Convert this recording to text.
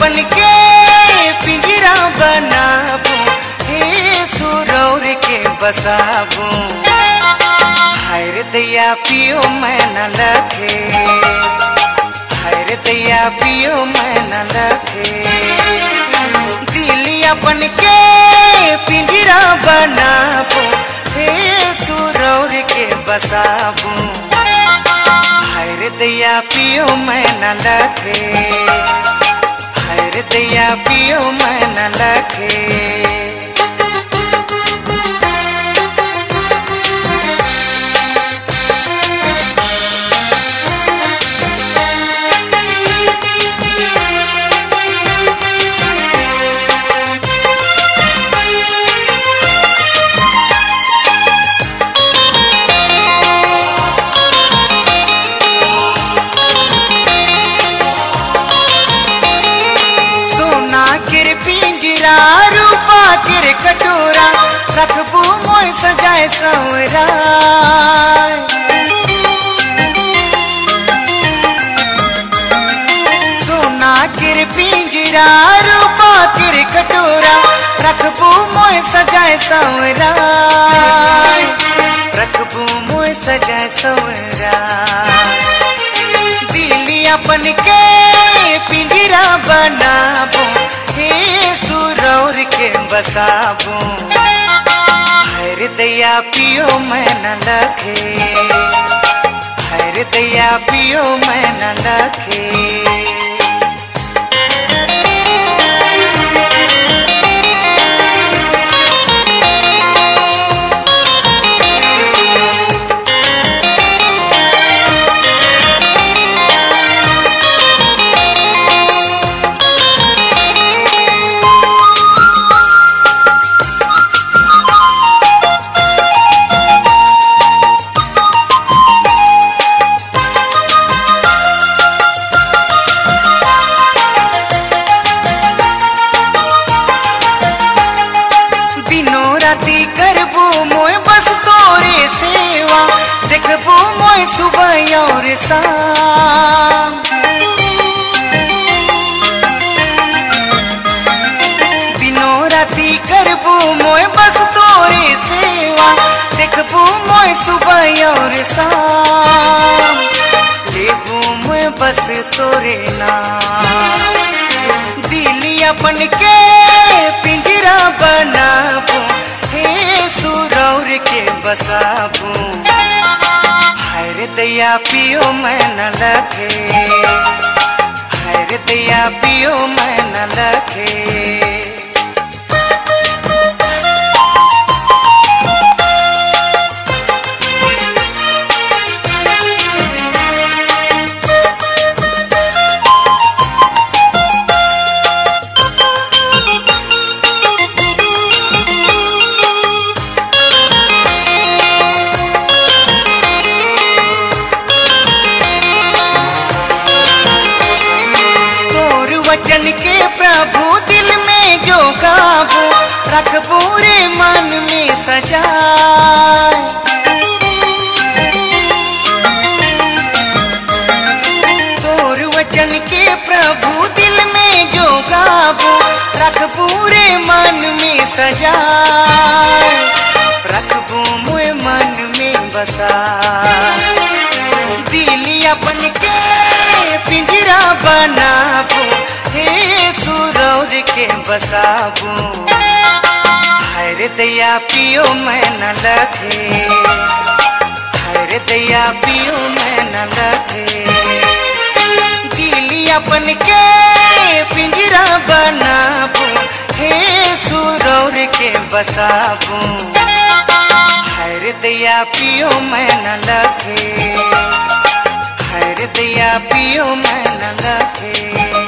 बन के पिंजरा बनाबू, हे सुरौर के बसाबू। हाय रे दैया पियो मैं न लखे, हाय रे दैया पियो मैं न लखे। दिलिया बन के पिंजरा बनाबू, हे सुरौर के बसाबू। हाय रे दैया पियो मैं न लखे, हाय रे दैया पियो मैं न लखे। पिंजरा रूपा केर कटोरा, रखबू मोय सजाए सवरा। सोना केर पिंजरा रूपा केर कटोरा, रखबू मोय सजाए सवरा, रखबू मोय सजाए सवरा। दिलिया बन के पिंजरा बनाबू, हे सुरौर के बसाबू। हाय रे दैया पियो मैं न लखे, हाय रे दैया पियो मैं न लखे। राती करबू मोय बस तोरे सेवा, देखबू मोय सुबह और शाम। दिनों राती करबू मोय बस तोरे सेवा, देखबू मोय सुबह और शाम। लेबू मोय बस तोरे नाम। दिलिया बन के पिंजरा बनाबू, हे सुरौर के बसाबू। हाय रे दैया पियो मैं न लखे, हाय रे दैया पियो मैं न लखे। वचन के प्रभु दिल में जो गाबू, रखबू रे मन में सजाए। तोर वचन के प्रभु दिल में जो गाबू, रखबू रे मन में सजाए, रखबू मोय मन में बसाए। दिलिया बन के पिंजरा बनाबू, हे सुरौर के बसाबू। हाय रे दैया पियो मैं न लखे, हाय रे दैया पियो मैं न लखे। दिलिया बन के पिंजरा बनाबू, हे सुरौर के बसाबू। हाय रे दैया पियो मैं न लखे, हाय रे दैया पियो मैं न लखे।